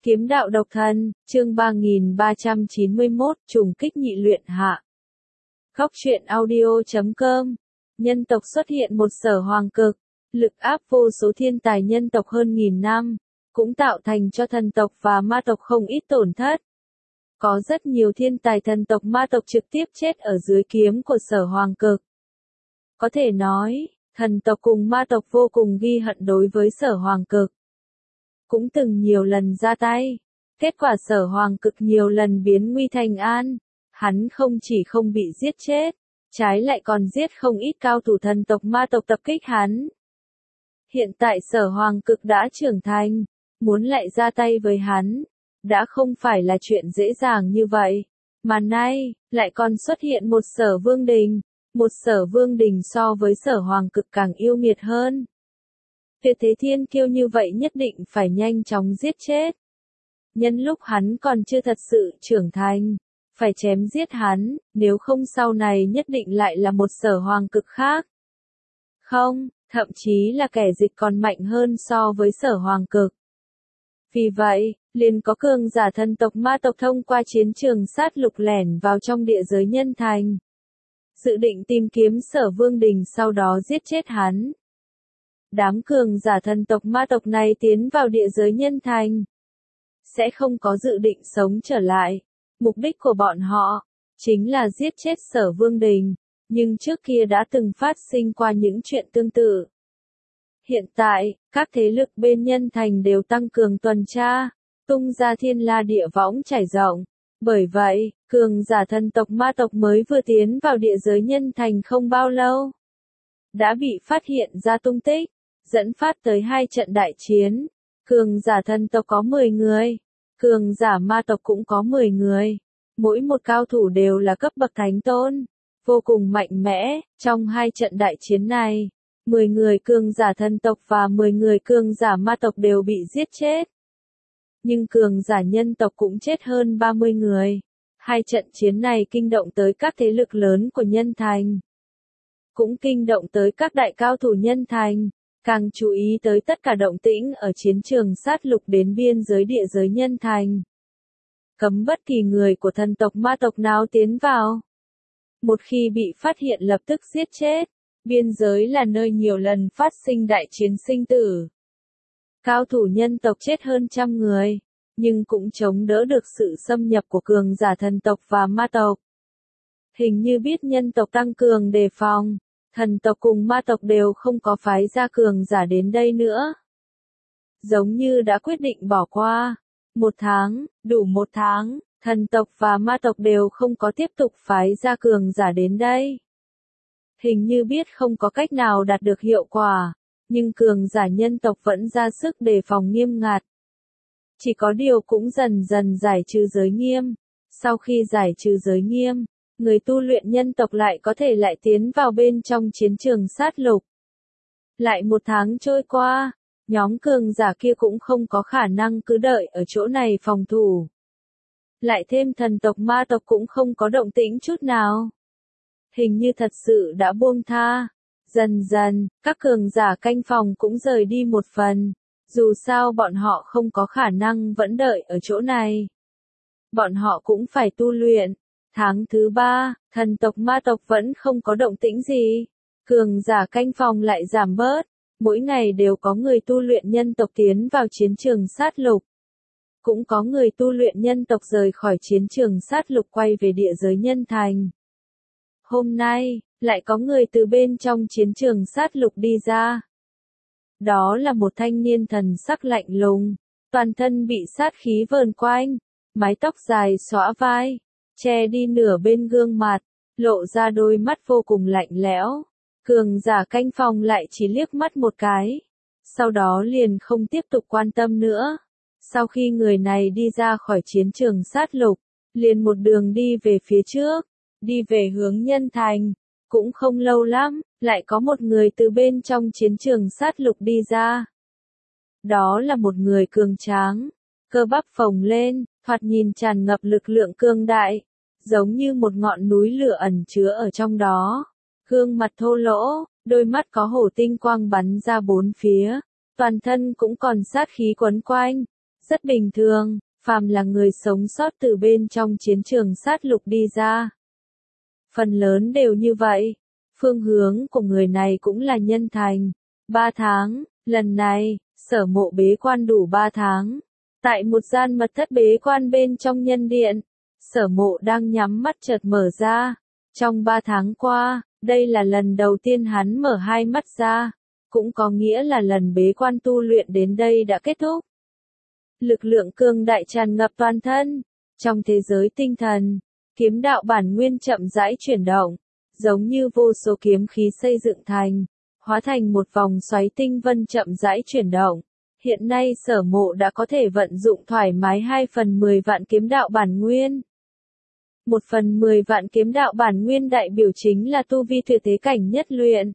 Kiếm đạo độc thân, chương 3391, trùng kích nhị luyện hạ. Góc truyện audio.com. Nhân tộc xuất hiện một sở hoàng cực, lực áp vô số thiên tài nhân tộc hơn nghìn năm, cũng tạo thành cho thần tộc và ma tộc không ít tổn thất. Có rất nhiều thiên tài thần tộc ma tộc trực tiếp chết ở dưới kiếm của sở hoàng cực. Có thể nói, thần tộc cùng ma tộc vô cùng ghi hận đối với sở hoàng cực. Cũng từng nhiều lần ra tay. Kết quả sở hoàng cực nhiều lần biến nguy thành an. Hắn không chỉ không bị giết chết, trái lại còn giết không ít cao thủ thần tộc ma tộc tập kích hắn. Hiện tại sở hoàng cực đã trưởng thành, muốn lại ra tay với hắn, đã không phải là chuyện dễ dàng như vậy. Mà nay, lại còn xuất hiện một sở vương đình. Một sở vương đình so với sở hoàng cực càng yêu nghiệt hơn. Tuyệt thế thiên kiêu như vậy nhất định phải nhanh chóng giết chết. Nhân lúc hắn còn chưa thật sự trưởng thành, phải chém giết hắn, nếu không sau này nhất định lại là một sở hoàng cực khác. Không, thậm chí là kẻ địch còn mạnh hơn so với sở hoàng cực. Vì vậy, liền có cường giả thần tộc ma tộc thông qua chiến trường sát lục lẻn vào trong địa giới nhân thành. Dự định tìm kiếm sở vương đình sau đó giết chết hắn. Đám cường giả thần tộc ma tộc này tiến vào địa giới nhân thành, sẽ không có dự định sống trở lại. Mục đích của bọn họ, chính là giết chết sở vương đình, nhưng trước kia đã từng phát sinh qua những chuyện tương tự. Hiện tại, các thế lực bên nhân thành đều tăng cường tuần tra, tung ra thiên la địa võng trải rộng. Bởi vậy, cường giả thần tộc ma tộc mới vừa tiến vào địa giới nhân thành không bao lâu, đã bị phát hiện ra tung tích, dẫn phát tới 2 trận đại chiến. Cường giả thần tộc có 10 người, cường giả ma tộc cũng có 10 người. Mỗi một cao thủ đều là cấp bậc thánh tôn, vô cùng mạnh mẽ. Trong 2 trận đại chiến này, 10 người cường giả thần tộc và 10 người cường giả ma tộc đều bị giết chết. Nhưng cường giả nhân tộc cũng chết hơn 30 người. 2 trận chiến này kinh động tới các thế lực lớn của nhân thành, cũng kinh động tới các đại cao thủ nhân thành, càng chú ý tới tất cả động tĩnh ở chiến trường sát lục đến biên giới địa giới nhân thành. Cấm bất kỳ người của thần tộc ma tộc nào tiến vào. Một khi bị phát hiện lập tức giết chết. Biên giới là nơi nhiều lần phát sinh đại chiến sinh tử. Cao thủ nhân tộc chết hơn 100 người, nhưng cũng chống đỡ được sự xâm nhập của cường giả thần tộc và ma tộc. Hình như biết nhân tộc tăng cường đề phòng, thần tộc cùng ma tộc đều không có phái ra cường giả đến đây nữa. Giống như đã quyết định bỏ qua. 1 tháng, đủ 1 tháng, thần tộc và ma tộc đều không có tiếp tục phái ra cường giả đến đây. Hình như biết không có cách nào đạt được hiệu quả, nhưng cường giả nhân tộc vẫn ra sức đề phòng nghiêm ngặt. Chỉ có điều cũng dần dần giải trừ giới nghiêm. Sau khi giải trừ giới nghiêm, người tu luyện nhân tộc lại có thể lại tiến vào bên trong chiến trường sát lục. Lại 1 tháng trôi qua, nhóm cường giả kia cũng không có khả năng cứ đợi ở chỗ này phòng thủ. Lại thêm thần tộc ma tộc cũng không có động tĩnh chút nào. Hình như thật sự đã buông tha. Dần dần, các cường giả canh phòng cũng rời đi một phần. Dù sao bọn họ không có khả năng vẫn đợi ở chỗ này. Bọn họ cũng phải tu luyện. Tháng thứ 3, thần tộc ma tộc vẫn không có động tĩnh gì. Cường giả canh phòng lại giảm bớt. Mỗi ngày đều có người tu luyện nhân tộc tiến vào chiến trường sát lục. Cũng có người tu luyện nhân tộc rời khỏi chiến trường sát lục quay về địa giới nhân thành. Hôm nay, lại có người từ bên trong chiến trường sát lục đi ra. Đó là một thanh niên thần sắc lạnh lùng, toàn thân bị sát khí vờn quanh, mái tóc dài xõa vai, che đi nửa bên gương mặt, lộ ra đôi mắt vô cùng lạnh lẽo. Cường giả canh phòng lại chỉ liếc mắt một cái, sau đó liền không tiếp tục quan tâm nữa. Sau khi người này đi ra khỏi chiến trường sát lục, liền một đường đi về phía trước, đi về hướng nhân thành. Cũng không lâu lắm, lại có một người từ bên trong chiến trường sát lục đi ra. Đó là một người cường tráng, cơ bắp phồng lên, thoạt nhìn tràn ngập lực lượng cường đại, giống như một ngọn núi lửa ẩn chứa ở trong đó. Gương mặt thô lỗ, đôi mắt có hổ tinh quang bắn ra bốn phía, toàn thân cũng còn sát khí quấn quanh, Rất bình thường, phàm là người sống sót từ bên trong chiến trường sát lục đi ra. Phần lớn đều như vậy. Phương hướng của người này cũng là nhân thành. 3 tháng, lần này, Sở Mộ bế quan đủ 3 tháng. Tại một gian mật thất bế quan bên trong nhân điện, Sở Mộ đang nhắm mắt chợt mở ra. Trong 3 tháng qua, đây là lần đầu tiên hắn mở hai mắt ra, cũng có nghĩa là lần bế quan tu luyện đến đây đã kết thúc. Lực lượng cường đại tràn ngập toàn thân. Trong thế giới tinh thần, kiếm đạo bản nguyên chậm rãi chuyển động, giống như vô số kiếm khí xây dựng thành, hóa thành một vòng xoáy tinh vân chậm rãi chuyển động. Hiện nay Sở Mộ đã có thể vận dụng thoải mái 2/10 vạn kiếm đạo bản nguyên. 1/10 vạn kiếm đạo bản nguyên đại biểu chính là tu vi tuyệt thế cảnh nhất luyện.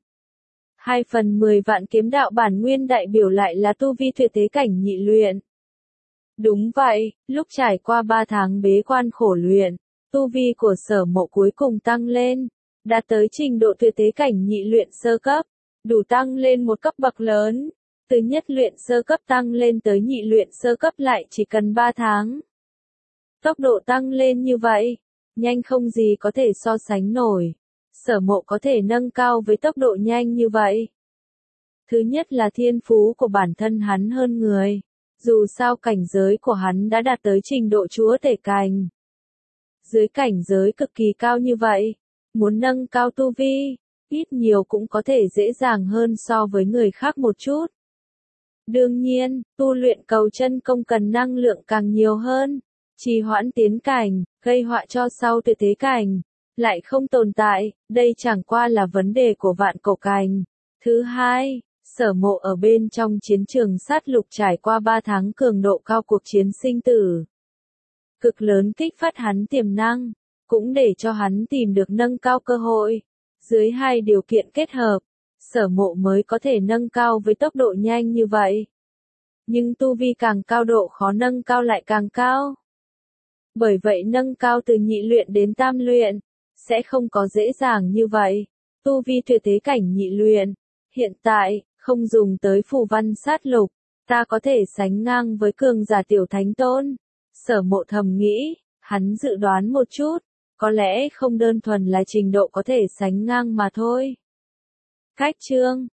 2/10 vạn kiếm đạo bản nguyên đại biểu lại là tu vi tuyệt thế cảnh nhị luyện. Đúng vậy, lúc trải qua 3 tháng bế quan khổ luyện, tu vi của Sở Mộ cuối cùng tăng lên, đạt tới trình độ tuyệt thế cảnh nhị luyện sơ cấp, đủ tăng lên một cấp bậc lớn. Từ nhất luyện sơ cấp tăng lên tới nhị luyện sơ cấp lại chỉ cần 3 tháng. Tốc độ tăng lên như vậy, nhanh không gì có thể so sánh nổi. Sở Mộ có thể nâng cao với tốc độ nhanh như vậy. Thứ nhất là thiên phú của bản thân hắn hơn người. Dù sao cảnh giới của hắn đã đạt tới trình độ chúa tể cảnh. Dưới cảnh giới cực kỳ cao như vậy, muốn nâng cao tu vi, ít nhiều cũng có thể dễ dàng hơn so với người khác một chút. Đương nhiên, tu luyện cầu chân công cần năng lượng càng nhiều hơn, trì hoãn tiến cảnh, gây họa cho sau tuyệt thế cảnh, lại không tồn tại, đây chẳng qua là vấn đề của vạn cổ cảnh. Thứ hai, Sở Mộ ở bên trong chiến trường sát lục trải qua 3 tháng cường độ cao cuộc chiến sinh tử. Cực lớn kích phát hắn tiềm năng, cũng để cho hắn tìm được nâng cao cơ hội. Dưới hai điều kiện kết hợp, Sở Mộ mới có thể nâng cao với tốc độ nhanh như vậy. Nhưng tu vi càng cao độ khó nâng cao lại càng cao. Bởi vậy nâng cao từ nhị luyện đến tam luyện, sẽ không có dễ dàng như vậy. Tu vi tuyệt thế cảnh nhị luyện, hiện tại, không dùng tới phù văn sát lục, ta có thể sánh ngang với cường giả tiểu thánh tôn. Sở Mộ thầm nghĩ, hắn dự đoán một chút, có lẽ không đơn thuần là trình độ có thể sánh ngang mà thôi. Cách chương